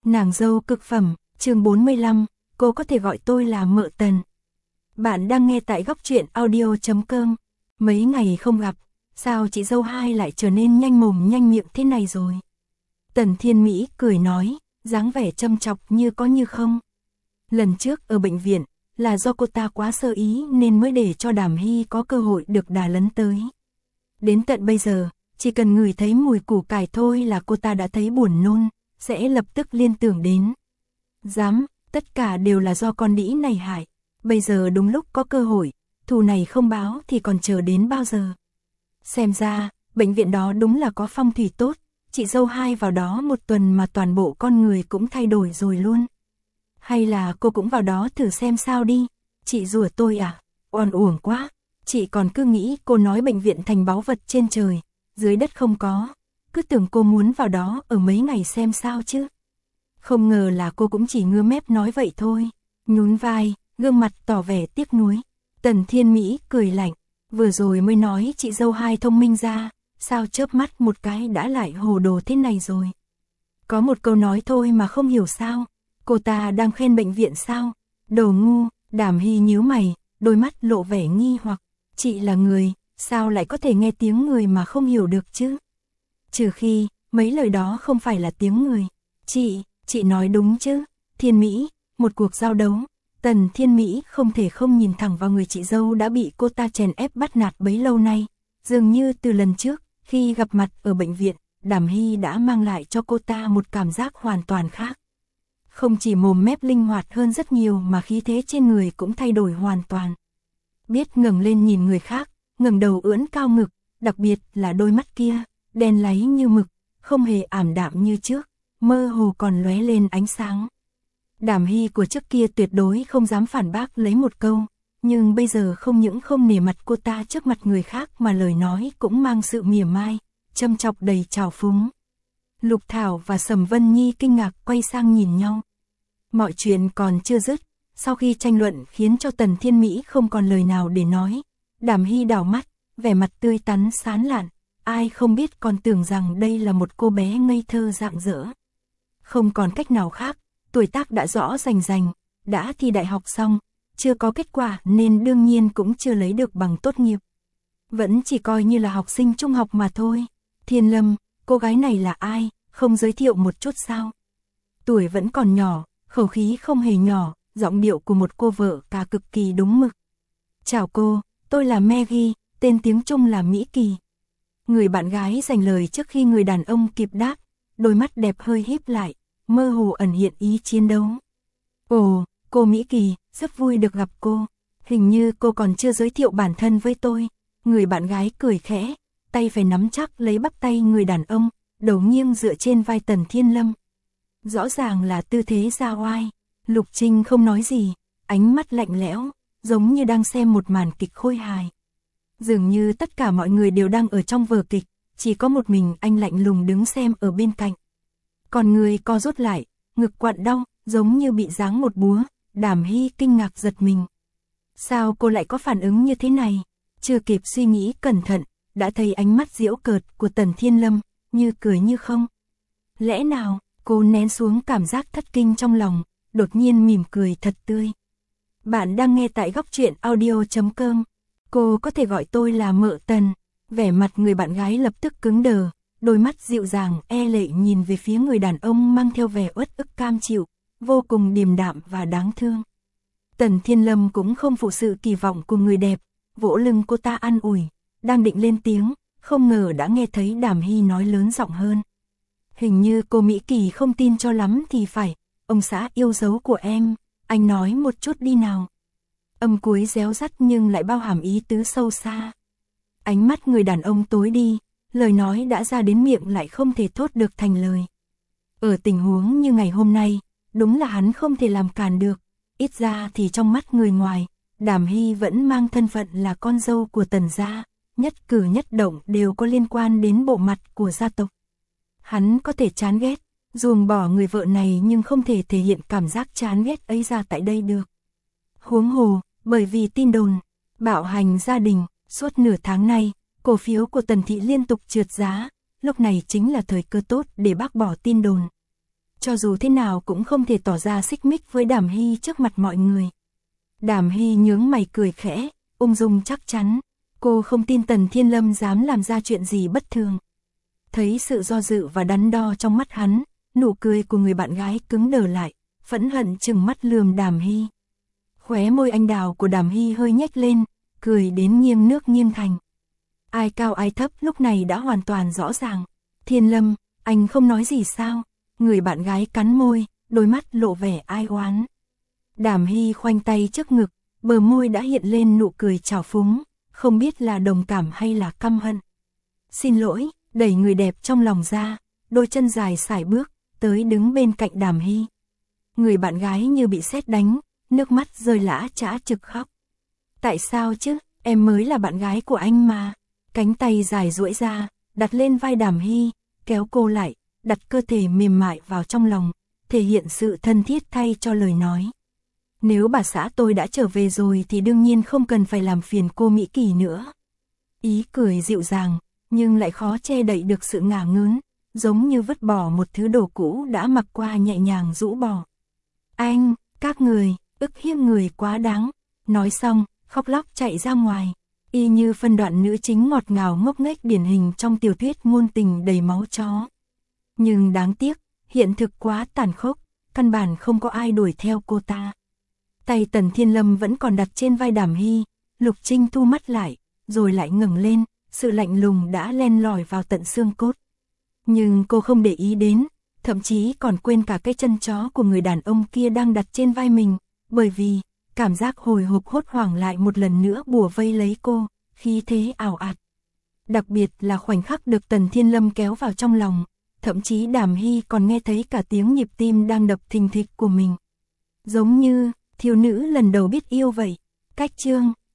Nàng dâu cực phẩm, chương 45, cô có thể gọi tôi là mợ Tần. Bạn đang nghe tại góc truyện audio.com. Mấy ngày không gặp, sao chị dâu hai lại trở nên nhanh mồm nhanh miệng thế này rồi? Tần Thiên Mỹ cười nói, dáng vẻ châm chọc như có như không. Lần trước ở bệnh viện, là do cô ta quá sơ ý nên mới để cho Đàm Hy có cơ hội được đà lấn tới. Đến tận bây giờ, chỉ cần ngửi thấy mùi củ cải thôi là cô ta đã thấy buồn nôn, sẽ lập tức liên tưởng đến. Dám, tất cả đều là do con đĩ này hại. Bây giờ đúng lúc có cơ hội, thù này không báo thì còn chờ đến bao giờ. Xem ra, bệnh viện đó đúng là có phong thủy tốt, chị dâu hai vào đó một tuần mà toàn bộ con người cũng thay đổi rồi luôn. Hay là cô cũng vào đó thử xem sao đi, chị rủa tôi à, oan uổng quá, chị còn cứ nghĩ cô nói bệnh viện thành báu vật trên trời, dưới đất không có, cứ tưởng cô muốn vào đó ở mấy ngày xem sao chứ. Không ngờ là cô cũng chỉ ngứa mép nói vậy thôi, nhún vai, gương mặt tỏ vẻ tiếc nuối. Tần Thiên Mỹ cười lạnh, vừa rồi mới nói chị dâu hai thông minh ra, sao chớp mắt một cái đã lại hồ đồ thế này rồi. Có một câu nói thôi mà không hiểu sao, cô ta đang khen bệnh viện sao, đồ ngu. Đàm Hy nhíu mày, đôi mắt lộ vẻ nghi hoặc, chị là người, sao lại có thể nghe tiếng người mà không hiểu được chứ? Trừ khi, mấy lời đó không phải là tiếng người. Chị nói đúng chứ, Thiên Mỹ, một cuộc giao đấu. Tần Thiên Mỹ không thể không nhìn thẳng vào người chị dâu đã bị cô ta chèn ép bắt nạt bấy lâu nay. Dường như từ lần trước, khi gặp mặt ở bệnh viện, Đàm Hy đã mang lại cho cô ta một cảm giác hoàn toàn khác. Không chỉ mồm mép linh hoạt hơn rất nhiều mà khí thế trên người cũng thay đổi hoàn toàn. Biết ngẩng lên nhìn người khác, ngẩng đầu ưỡn cao ngực, đặc biệt là đôi mắt kia, đen láy như mực, không hề ảm đạm như trước, mơ hồ còn lóe lên ánh sáng. Đàm Hy của trước kia tuyệt đối không dám phản bác lấy một câu, nhưng bây giờ không những không nể mặt cô ta trước mặt người khác mà lời nói cũng mang sự mỉa mai, châm chọc đầy trào phúng. Lục Thảo và Sầm Vân Nhi kinh ngạc quay sang nhìn nhau. Mọi chuyện còn chưa dứt, sau khi tranh luận khiến cho Tần Thiên Mỹ không còn lời nào để nói. Đàm Hy đảo mắt, vẻ mặt tươi tắn sán lạn, ai không biết còn tưởng rằng đây là một cô bé ngây thơ rạng rỡ. Không còn cách nào khác, tuổi tác đã rõ rành rành, đã thi đại học xong, chưa có kết quả nên đương nhiên cũng chưa lấy được bằng tốt nghiệp. Vẫn chỉ coi như là học sinh trung học mà thôi. Thiên Lâm, cô gái này là ai, không giới thiệu một chút sao? Tuổi vẫn còn nhỏ, khẩu khí không hề nhỏ, giọng điệu của một cô vợ cả cực kỳ đúng mực. Chào cô, tôi là Maggie, tên tiếng Trung là Mỹ Kỳ. Người bạn gái dành lời trước khi người đàn ông kịp đáp, đôi mắt đẹp hơi híp lại, mơ hồ ẩn hiện ý chiến đấu. Ồ, cô Mỹ Kỳ, rất vui được gặp cô. Hình như cô còn chưa giới thiệu bản thân với tôi. Người bạn gái cười khẽ, tay phải nắm chắc lấy bắp tay người đàn ông, đầu nghiêng dựa trên vai Tần Thiên Lâm. Rõ ràng là tư thế ra oai. Lục Trinh không nói gì, ánh mắt lạnh lẽo, giống như đang xem một màn kịch khôi hài. Dường như tất cả mọi người đều đang ở trong vở kịch, chỉ có một mình anh lạnh lùng đứng xem ở bên cạnh. Còn người co rút lại, ngực quặn đau, giống như bị giáng một búa. Đàm Hy kinh ngạc giật mình. Sao cô lại có phản ứng như thế này? Chưa kịp suy nghĩ cẩn thận, đã thấy ánh mắt giễu cợt của Tần Thiên Lâm, như cười như không. Lẽ nào, cô nén xuống cảm giác thất kinh trong lòng, đột nhiên mỉm cười thật tươi. Bạn đang nghe tại góc truyện audio.com. Cô có thể gọi tôi là mợ Tần. Vẻ mặt người bạn gái lập tức cứng đờ, đôi mắt dịu dàng e lệ nhìn về phía người đàn ông mang theo vẻ uất ức cam chịu, vô cùng điềm đạm và đáng thương. Tần Thiên Lâm cũng không phụ sự kỳ vọng của người đẹp, vỗ lưng cô ta an ủi, đang định lên tiếng, không ngờ đã nghe thấy Đàm Hy nói lớn giọng hơn. Hình như cô Mỹ Kỳ không tin cho lắm thì phải, ông xã yêu dấu của em, anh nói một chút đi nào. Âm cuối réo rắt nhưng lại bao hàm ý tứ sâu xa. Ánh mắt người đàn ông tối đi, lời nói đã ra đến miệng lại không thể thốt được thành lời. Ở tình huống như ngày hôm nay, đúng là hắn không thể làm cản được, ít ra thì trong mắt người ngoài, Đàm Hy vẫn mang thân phận là con dâu của Tần gia, nhất cử nhất động đều có liên quan đến bộ mặt của gia tộc. Hắn có thể chán ghét, ruồng bỏ người vợ này nhưng không thể thể hiện cảm giác chán ghét ấy ra tại đây được. Huống hồ, bởi vì tin đồn, bạo hành gia đình, suốt nửa tháng nay, cổ phiếu của Tần thị liên tục trượt giá, lúc này chính là thời cơ tốt để bác bỏ tin đồn. cho dù thế nào cũng không thể tỏ ra xích mích với Đàm Hy trước mặt mọi người. Đàm Hy nhướng mày cười khẽ, ung dung chắc chắn, cô không tin Tần Thiên Lâm dám làm ra chuyện gì bất thường. Thấy sự do dự và đắn đo trong mắt hắn, nụ cười của người bạn gái cứng đờ lại, phẫn hận trừng mắt lườm Đàm Hy. Khóe môi anh đào của Đàm Hy hơi nhếch lên, cười đến nghiêng nước nghiêng thành. Ai cao ai thấp lúc này đã hoàn toàn rõ ràng. Thiên Lâm, anh không nói gì sao? Người bạn gái cắn môi, đôi mắt lộ vẻ ai oán. Đàm Hy khoanh tay trước ngực, bờ môi đã hiện lên nụ cười trào phúng, không biết là đồng cảm hay là căm hận. Xin lỗi, đẩy người đẹp trong lòng ra, đôi chân dài sải bước, tới đứng bên cạnh Đàm Hy. Người bạn gái như bị sét đánh, nước mắt rơi lã chã trực khóc. Tại sao chứ, em mới là bạn gái của anh mà. Cánh tay dài duỗi ra, đặt lên vai Đàm Hy, kéo cô lại, đặt cơ thể mềm mại vào trong lòng, thể hiện sự thân thiết thay cho lời nói. Nếu bà xã tôi đã trở về rồi thì đương nhiên không cần phải làm phiền cô Mỹ Kỳ nữa. Ý cười dịu dàng, nhưng lại khó che đậy được sự ngả ngớn, giống như vứt bỏ một thứ đồ cũ đã mặc qua nhẹ nhàng rũ bỏ. Anh, các người, ức hiếp người quá đáng. Nói xong, khóc lóc chạy ra ngoài, y như phân đoạn nữ chính ngọt ngào ngốc nghếch điển hình trong tiểu thuyết ngôn tình đầy máu chó. Nhưng đáng tiếc, hiện thực quá tàn khốc, căn bản không có ai đuổi theo cô ta. Tay Tần Thiên Lâm vẫn còn đặt trên vai Đàm Hy, Lục Trinh thu mắt lại, rồi lại ngẩng lên, sự lạnh lùng đã len lỏi vào tận xương cốt. Nhưng cô không để ý đến, thậm chí còn quên cả cái chân chó của người đàn ông kia đang đặt trên vai mình, bởi vì cảm giác hồi hộp hốt hoảng lại một lần nữa bủa vây lấy cô, khí thế ảo ạt. Đặc biệt là khoảnh khắc được Tần Thiên Lâm kéo vào trong lòng, thậm chí Đàm Hy còn nghe thấy cả tiếng nhịp tim đang đập thình thịch của mình. Giống như thiếu nữ lần đầu biết yêu vậy. Cách chương